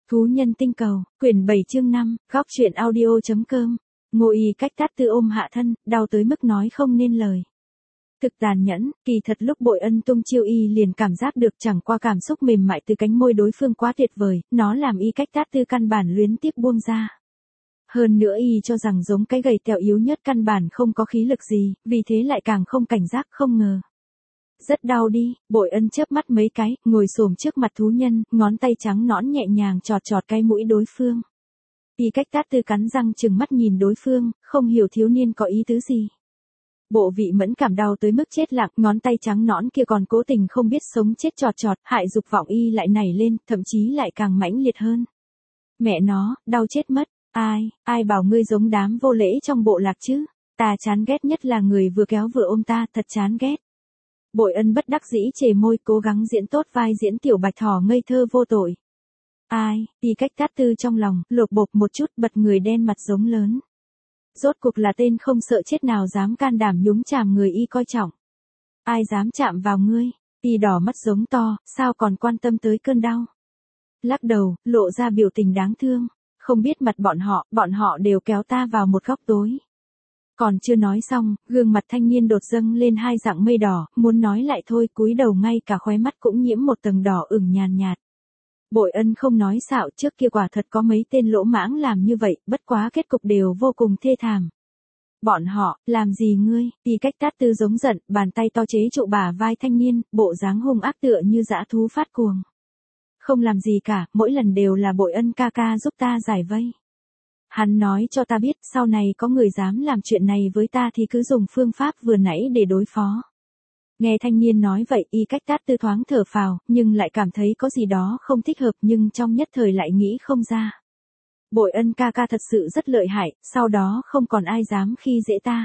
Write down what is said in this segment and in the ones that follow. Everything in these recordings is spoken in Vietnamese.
Thú nhân tinh cầu, quyển 7 chương 5, góc truyện audio.com. Ngô Y cách Tát Tư ôm hạ thân, đau tới mức nói không nên lời. Thực tàn nhẫn, kỳ thật lúc Bội Ân tung chiêu Y liền cảm giác được chẳng qua cảm xúc mềm mại từ cánh môi đối phương quá tuyệt vời, nó làm Y cách Tát Tư căn bản luyến tiếp buông ra. Hơn nữa Y cho rằng giống cái gầy tẹo yếu nhất căn bản không có khí lực gì, vì thế lại càng không cảnh giác không ngờ. Rất đau đi, Bội Ân chớp mắt mấy cái, ngồi xổm trước mặt thú nhân, ngón tay trắng nõn nhẹ nhàng chọt chọt cái mũi đối phương. Y cách Tát Tư cắn răng trừng mắt nhìn đối phương, không hiểu thiếu niên có ý tứ gì. Bộ vị mẫn cảm đau tới mức chết lặng, ngón tay trắng nõn kia còn cố tình không biết sống chết chọt chọt, hại dục vọng Y lại nảy lên, thậm chí lại càng mãnh liệt hơn. Mẹ nó, đau chết mất, ai bảo ngươi giống đám vô lễ trong bộ lạc chứ, ta chán ghét nhất là người vừa kéo vừa ôm ta, thật chán ghét. Bội Ân bất đắc dĩ chề môi cố gắng diễn tốt vai diễn tiểu bạch thỏ ngây thơ vô tội. Y cách Tát Tư trong lòng, lột bột một chút bật người đen mặt giống lớn. Rốt cuộc là tên không sợ chết nào dám can đảm nhúng chàm người Y coi trọng. Ai dám chạm vào ngươi, Y đỏ mắt giống to, sao còn quan tâm tới cơn đau. Lắc đầu, lộ ra biểu tình đáng thương, không biết mặt bọn họ đều kéo ta vào một góc tối. Còn chưa nói xong, gương mặt thanh niên đột dâng lên hai dạng mây đỏ, muốn nói lại thôi cúi đầu ngay cả khóe mắt cũng nhiễm một tầng đỏ ửng nhàn nhạt. Bội Ân không nói xạo, trước kia quả thật có mấy tên lỗ mãng làm như vậy, bất quá kết cục đều vô cùng thê thảm. Bọn họ, làm gì ngươi, Y cách Tát Tư giống giận, bàn tay to chế trụ bả vai thanh niên, bộ dáng hung ác tựa như dã thú phát cuồng. Không làm gì cả, mỗi lần đều là Bội Ân ca ca giúp ta giải vây. Hắn nói cho ta biết, sau này có người dám làm chuyện này với ta thì cứ dùng phương pháp vừa nãy để đối phó. Nghe thanh niên nói vậy, Y cách Tát Tư thoáng thở phào, nhưng lại cảm thấy có gì đó không thích hợp, nhưng trong nhất thời lại nghĩ không ra. Bội Ân ca ca thật sự rất lợi hại, sau đó không còn ai dám khi dễ ta.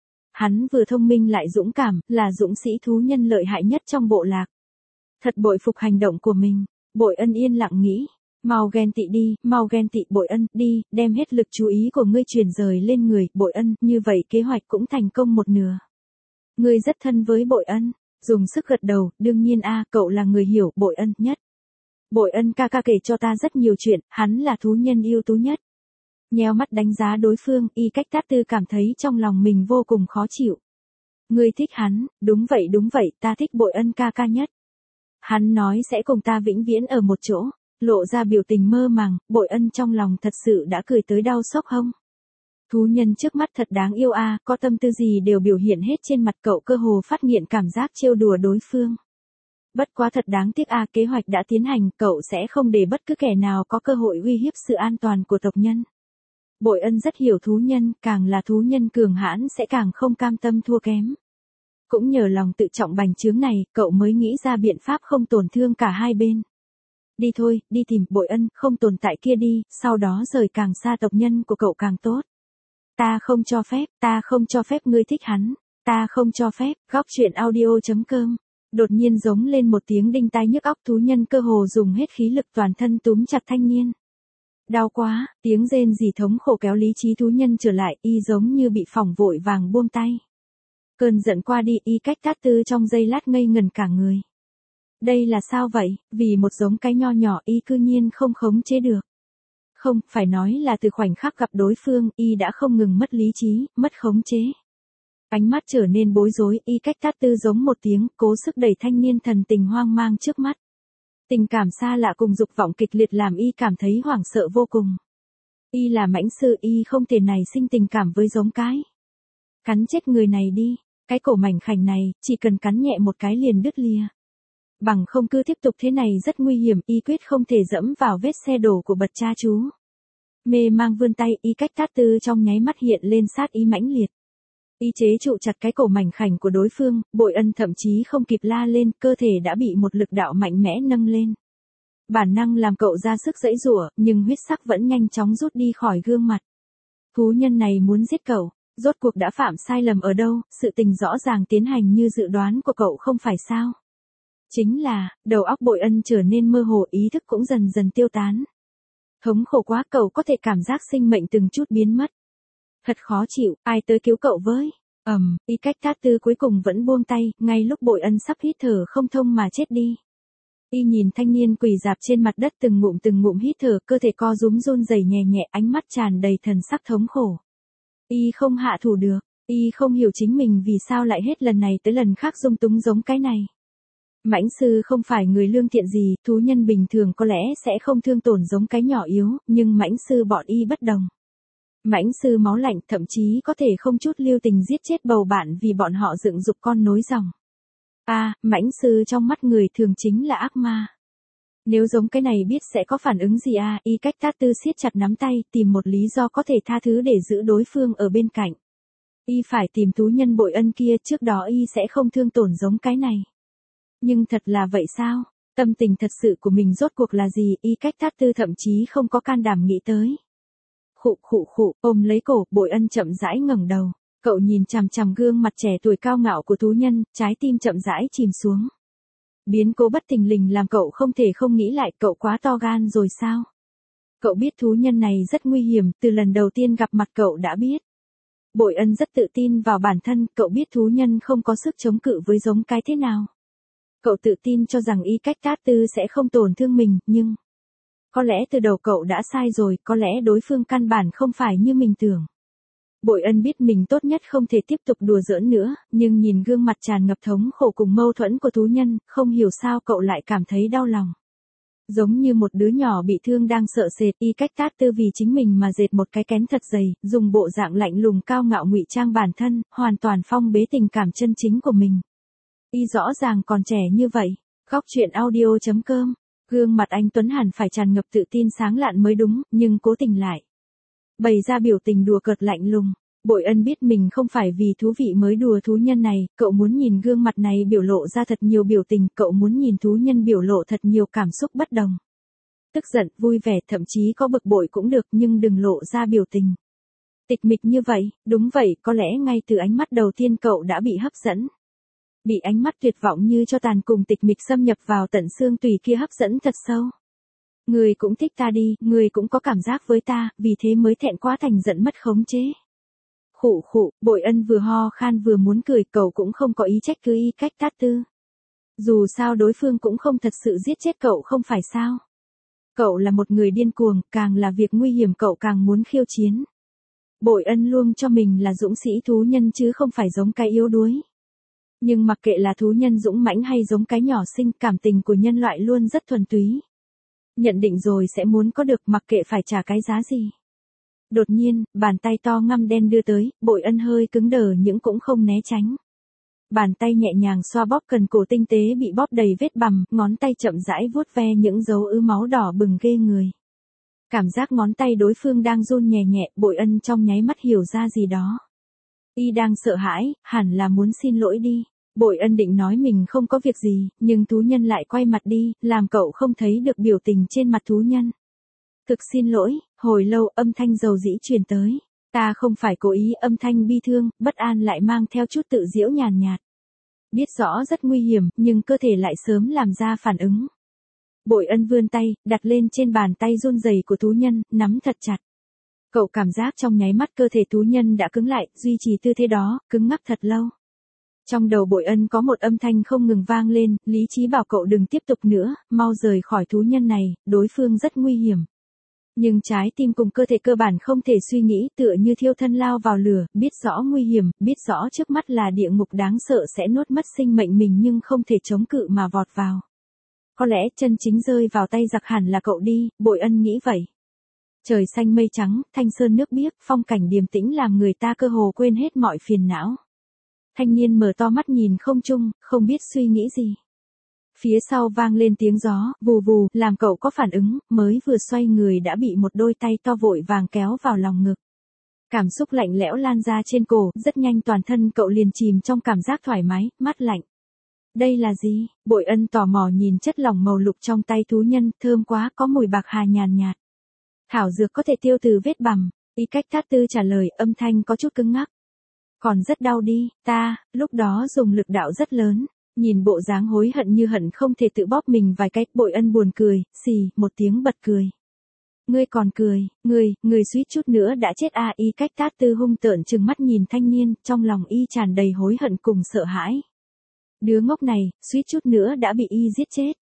Hắn vừa thông minh lại dũng cảm, là dũng sĩ thú nhân lợi hại nhất trong bộ lạc. Thật bội phục hành động của mình. Bội Ân yên lặng nghĩ. Mau ghen tị đi, mau ghen tị Bội Ân, đi, đem hết lực chú ý của ngươi truyền rời lên người, Bội Ân, như vậy kế hoạch cũng thành công một nửa. Ngươi rất thân với Bội Ân, dùng sức gật đầu, đương nhiên cậu là người hiểu Bội Ân nhất. Bội Ân ca ca kể cho ta rất nhiều chuyện, hắn là thú nhân ưu tú nhất. Nheo mắt đánh giá đối phương, Y cách Tát Tư cảm thấy trong lòng mình vô cùng khó chịu. Ngươi thích hắn, đúng vậy, ta thích Bội Ân ca ca nhất. Hắn nói sẽ cùng ta vĩnh viễn ở một chỗ. Lộ ra biểu tình mơ màng, Bội Ân trong lòng thật sự đã cười tới đau xốc hông. Thú nhân trước mắt thật đáng yêu có tâm tư gì đều biểu hiện hết trên mặt cậu, cơ hồ phát nghiện cảm giác trêu đùa đối phương. Bất quá thật đáng tiếc kế hoạch đã tiến hành, cậu sẽ không để bất cứ kẻ nào có cơ hội uy hiếp sự an toàn của tộc nhân. Bội Ân rất hiểu thú nhân, càng là thú nhân cường hãn sẽ càng không cam tâm thua kém. Cũng nhờ lòng tự trọng bành trướng này, cậu mới nghĩ ra biện pháp không tổn thương cả hai bên. Đi thôi, đi tìm Bội Ân, không tồn tại kia đi, sau đó rời càng xa tộc nhân của cậu càng tốt. Ta không cho phép ngươi thích hắn, ta không cho phép, góc truyện audio.com. Đột nhiên giống lên một tiếng đinh tai nhức óc, thú nhân cơ hồ dùng hết khí lực toàn thân túm chặt thanh niên. Đau quá, tiếng rên rỉ thống khổ kéo lý trí thú nhân trở lại, Y giống như bị phỏng vội vàng buông tay. Cơn giận qua đi, Y cách Tát Tư trong giây lát ngây ngẩn cả người. Đây là sao vậy, vì một giống cái nho nhỏ Y cư nhiên không khống chế được. Không, phải nói là từ khoảnh khắc gặp đối phương, Y đã không ngừng mất lý trí, mất khống chế. Ánh mắt trở nên bối rối, Y cách Tát Tư giống một tiếng, cố sức đẩy thanh niên thần tình hoang mang trước mắt. Tình cảm xa lạ cùng dục vọng kịch liệt làm Y cảm thấy hoảng sợ vô cùng. Y là mãnh sư, Y không thể nảy sinh tình cảm với giống cái. Cắn chết người này đi, cái cổ mảnh khảnh này, chỉ cần cắn nhẹ một cái liền đứt lìa. Bằng không cứ tiếp tục thế này rất nguy hiểm, Y quyết không thể dẫm vào vết xe đổ của bậc cha chú. Mê mang vươn tay, Y cách Tát Tư trong nháy mắt hiện lên sát ý mãnh liệt. Y chế trụ chặt cái cổ mảnh khảnh của đối phương, Bội Ân thậm chí không kịp la lên, cơ thể đã bị một lực đạo mạnh mẽ nâng lên. Bản năng làm cậu ra sức giãy giụa, nhưng huyết sắc vẫn nhanh chóng rút đi khỏi gương mặt. Thú nhân này muốn giết cậu, rốt cuộc đã phạm sai lầm ở đâu, sự tình rõ ràng tiến hành như dự đoán của cậu không phải sao? Chính là, đầu óc Bội Ân trở nên mơ hồ, ý thức cũng dần dần tiêu tán. Thống khổ quá, cậu có thể cảm giác sinh mệnh từng chút biến mất. Thật khó chịu, ai tới cứu cậu với? Y cách Tát Tư cuối cùng vẫn buông tay, ngay lúc Bội Ân sắp hít thở không thông mà chết đi. Y nhìn thanh niên quỳ dạp trên mặt đất từng ngụm hít thở, cơ thể co rúm run rẩy nhẹ nhẹ, ánh mắt tràn đầy thần sắc thống khổ. Y không hạ thủ được, y không hiểu chính mình vì sao lại hết lần này tới lần khác dung túng giống cái này. Mãnh sư không phải người lương thiện gì, thú nhân bình thường có lẽ sẽ không thương tổn giống cái nhỏ yếu, nhưng mãnh sư bọn y bất đồng. Mãnh sư máu lạnh thậm chí có thể không chút lưu tình giết chết bầu bạn vì bọn họ dựng dục con nối dòng. Mãnh sư trong mắt người thường chính là ác ma. Nếu giống cái này biết sẽ có phản ứng gì Y cách tát tư siết chặt nắm tay, tìm một lý do có thể tha thứ để giữ đối phương ở bên cạnh. Y phải tìm thú nhân bội ân kia, trước đó y sẽ không thương tổn giống cái này. Nhưng thật là vậy sao? Tâm tình thật sự của mình rốt cuộc là gì? Y cách tát tư thậm chí không có can đảm nghĩ tới. Khụ, ôm lấy cổ, bội ân chậm rãi ngẩng đầu. Cậu nhìn chằm chằm gương mặt trẻ tuổi cao ngạo của thú nhân, trái tim chậm rãi chìm xuống. Biến cố bất thình lình làm cậu không thể không nghĩ lại, cậu quá to gan rồi sao? Cậu biết thú nhân này rất nguy hiểm, từ lần đầu tiên gặp mặt cậu đã biết. Bội ân rất tự tin vào bản thân, cậu biết thú nhân không có sức chống cự với giống cái thế nào. Cậu tự tin cho rằng y cách tát tư sẽ không tổn thương mình, nhưng... Có lẽ từ đầu cậu đã sai rồi, có lẽ đối phương căn bản không phải như mình tưởng. Bội ân biết mình tốt nhất không thể tiếp tục đùa giỡn nữa, nhưng nhìn gương mặt tràn ngập thống khổ cùng mâu thuẫn của thú nhân, không hiểu sao cậu lại cảm thấy đau lòng. Giống như một đứa nhỏ bị thương đang sợ sệt, y cách tát tư vì chính mình mà dệt một cái kén thật dày, dùng bộ dạng lạnh lùng cao ngạo ngụy trang bản thân, hoàn toàn phong bế tình cảm chân chính của mình. Y rõ ràng còn trẻ như vậy. Góc truyện audio.com. Gương mặt anh Tuấn hẳn phải tràn ngập tự tin sáng lạn mới đúng, nhưng cố tình lại bày ra biểu tình đùa cợt lạnh lùng. Bội ân biết mình không phải vì thú vị mới đùa thú nhân này, cậu muốn nhìn gương mặt này biểu lộ ra thật nhiều biểu tình, cậu muốn nhìn thú nhân biểu lộ thật nhiều cảm xúc bất đồng. Tức giận, vui vẻ, thậm chí có bực bội cũng được, nhưng đừng lộ ra biểu tình tịch mịch như vậy. Đúng vậy, có lẽ ngay từ ánh mắt đầu tiên cậu đã bị hấp dẫn. Bị ánh mắt tuyệt vọng như cho tàn cùng tịch mịch xâm nhập vào tận xương tùy kia hấp dẫn thật sâu. Người cũng thích ta đi, người cũng có cảm giác với ta, vì thế mới thẹn quá thành giận mất khống chế. Khụ, bội ân vừa ho khan vừa muốn cười, cậu cũng không có ý trách cứ y cách tát tư. Dù sao đối phương cũng không thật sự giết chết cậu không phải sao. Cậu là một người điên cuồng, càng là việc nguy hiểm cậu càng muốn khiêu chiến. Bội ân luôn cho mình là dũng sĩ thú nhân chứ không phải giống cái yếu đuối. Nhưng mặc kệ là thú nhân dũng mãnh hay giống cái nhỏ xinh, cảm tình của nhân loại luôn rất thuần túy. Nhận định rồi sẽ muốn có được mặc kệ phải trả cái giá gì. Đột nhiên, bàn tay to ngăm đen đưa tới, bội ân hơi cứng đờ nhưng cũng không né tránh. Bàn tay nhẹ nhàng xoa bóp cần cổ tinh tế bị bóp đầy vết bầm, ngón tay chậm rãi vuốt ve những dấu ứ máu đỏ bừng ghê người. Cảm giác ngón tay đối phương đang run nhẹ nhẹ, bội ân trong nháy mắt hiểu ra gì đó. Y đang sợ hãi, hẳn là muốn xin lỗi đi. Bội ân định nói mình không có việc gì, nhưng thú nhân lại quay mặt đi, làm cậu không thấy được biểu tình trên mặt thú nhân. Thực xin lỗi, hồi lâu âm thanh dầu dĩ truyền tới. Ta không phải cố ý, âm thanh bi thương, bất an lại mang theo chút tự giễu nhàn nhạt. Biết rõ rất nguy hiểm, nhưng cơ thể lại sớm làm ra phản ứng. Bội ân vươn tay, đặt lên trên bàn tay run rẩy của thú nhân, nắm thật chặt. Cậu cảm giác trong nháy mắt cơ thể thú nhân đã cứng lại, duy trì tư thế đó, cứng ngắc thật lâu. Trong đầu bội ân có một âm thanh không ngừng vang lên, lý trí bảo cậu đừng tiếp tục nữa, mau rời khỏi thú nhân này, đối phương rất nguy hiểm. Nhưng trái tim cùng cơ thể cơ bản không thể suy nghĩ, tựa như thiêu thân lao vào lửa, biết rõ nguy hiểm, biết rõ trước mắt là địa ngục đáng sợ sẽ nuốt mất sinh mệnh mình nhưng không thể chống cự mà vọt vào. Có lẽ chân chính rơi vào tay giặc hẳn là cậu đi, bội ân nghĩ vậy. Trời xanh mây trắng, thanh sơn nước biếc, phong cảnh điềm tĩnh làm người ta cơ hồ quên hết mọi phiền não. Thanh niên mở to mắt nhìn không trung, không biết suy nghĩ gì. Phía sau vang lên tiếng gió, vù vù, làm cậu có phản ứng, mới vừa xoay người đã bị một đôi tay to vội vàng kéo vào lòng ngực. Cảm xúc lạnh lẽo lan ra trên cổ, rất nhanh toàn thân cậu liền chìm trong cảm giác thoải mái, mát lạnh. Đây là gì? Bội ân tò mò nhìn chất lỏng màu lục trong tay thú nhân, thơm quá, có mùi bạc hà nhàn nhạt. Thảo dược có thể tiêu từ vết bầm, y cách tát tư trả lời, âm thanh có chút cứng ngắc. Còn rất đau đi, ta, lúc đó dùng lực đạo rất lớn, nhìn bộ dáng hối hận như hận không thể tự bóp mình vài cái, bội ân buồn cười, xì, một tiếng bật cười. Ngươi còn cười, ngươi suýt chút nữa đã chết à, y cách tát tư hung tợn trừng mắt nhìn thanh niên, trong lòng y tràn đầy hối hận cùng sợ hãi. Đứa ngốc này, suýt chút nữa đã bị y giết chết.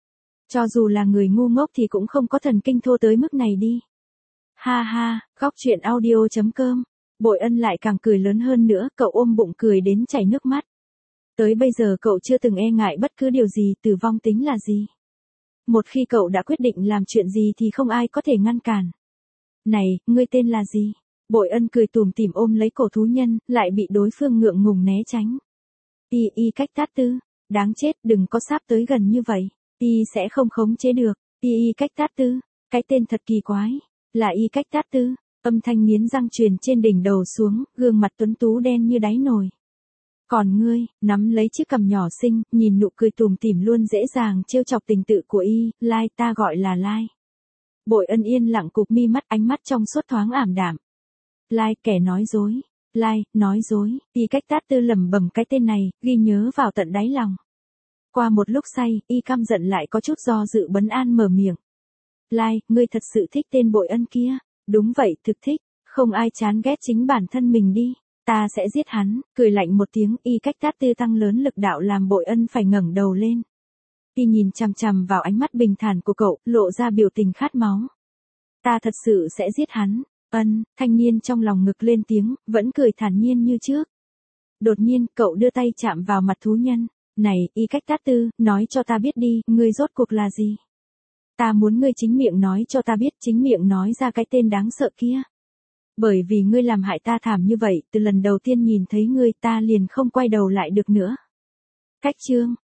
Cho dù là người ngu ngốc thì cũng không có thần kinh thô tới mức này đi. Ha ha, góc chuyện audio.com. Bội Ân lại càng cười lớn hơn nữa, cậu ôm bụng cười đến chảy nước mắt. Tới bây giờ cậu chưa từng e ngại bất cứ điều gì, tử vong tính là gì. Một khi cậu đã quyết định làm chuyện gì thì không ai có thể ngăn cản. Này, ngươi tên là gì? Bội Ân cười tủm tỉm ôm lấy cổ thú nhân, lại bị đối phương ngượng ngùng né tránh. Y cách tát tư. Đáng chết, đừng có sáp tới gần như vậy. Y sẽ không khống chế được. Y cách tát tư. Cái tên thật kỳ quái. Là Y cách tát tư. Âm thanh nghiến răng truyền trên đỉnh đầu xuống, gương mặt tuấn tú đen như đáy nồi. Còn ngươi, nắm lấy chiếc cằm nhỏ xinh, nhìn nụ cười tủm tỉm luôn dễ dàng trêu chọc tình tự của Y, Lai, ta gọi là Lai. Bội Ân yên lặng cụp mi mắt, ánh mắt trong suốt thoáng ảm đạm. Lai, kẻ nói dối. Lai, nói dối. Y cách tát tư lẩm bẩm cái tên này, ghi nhớ vào tận đáy lòng. Qua một lúc say, Y căm giận lại có chút do dự bấn an mở miệng. Lai, ngươi thật sự thích tên Bội Ân kia. Đúng vậy, thực thích. Không ai chán ghét chính bản thân mình đi. Ta sẽ giết hắn. Cười lạnh một tiếng, Y cách tát tư tăng lớn lực đạo làm Bội Ân phải ngẩng đầu lên. Y nhìn chằm chằm vào ánh mắt bình thản của cậu, lộ ra biểu tình khát máu. Ta thật sự sẽ giết hắn. Ân, thanh niên trong lòng ngực lên tiếng, vẫn cười thản nhiên như trước. Đột nhiên, cậu đưa tay chạm vào mặt thú nhân. Này, Y cách tát tư, nói cho ta biết đi, ngươi rốt cuộc là gì? Ta muốn ngươi chính miệng nói cho ta biết, chính miệng nói ra cái tên đáng sợ kia. Bởi vì ngươi làm hại ta thảm như vậy, từ lần đầu tiên nhìn thấy ngươi ta liền không quay đầu lại được nữa. Cách chương.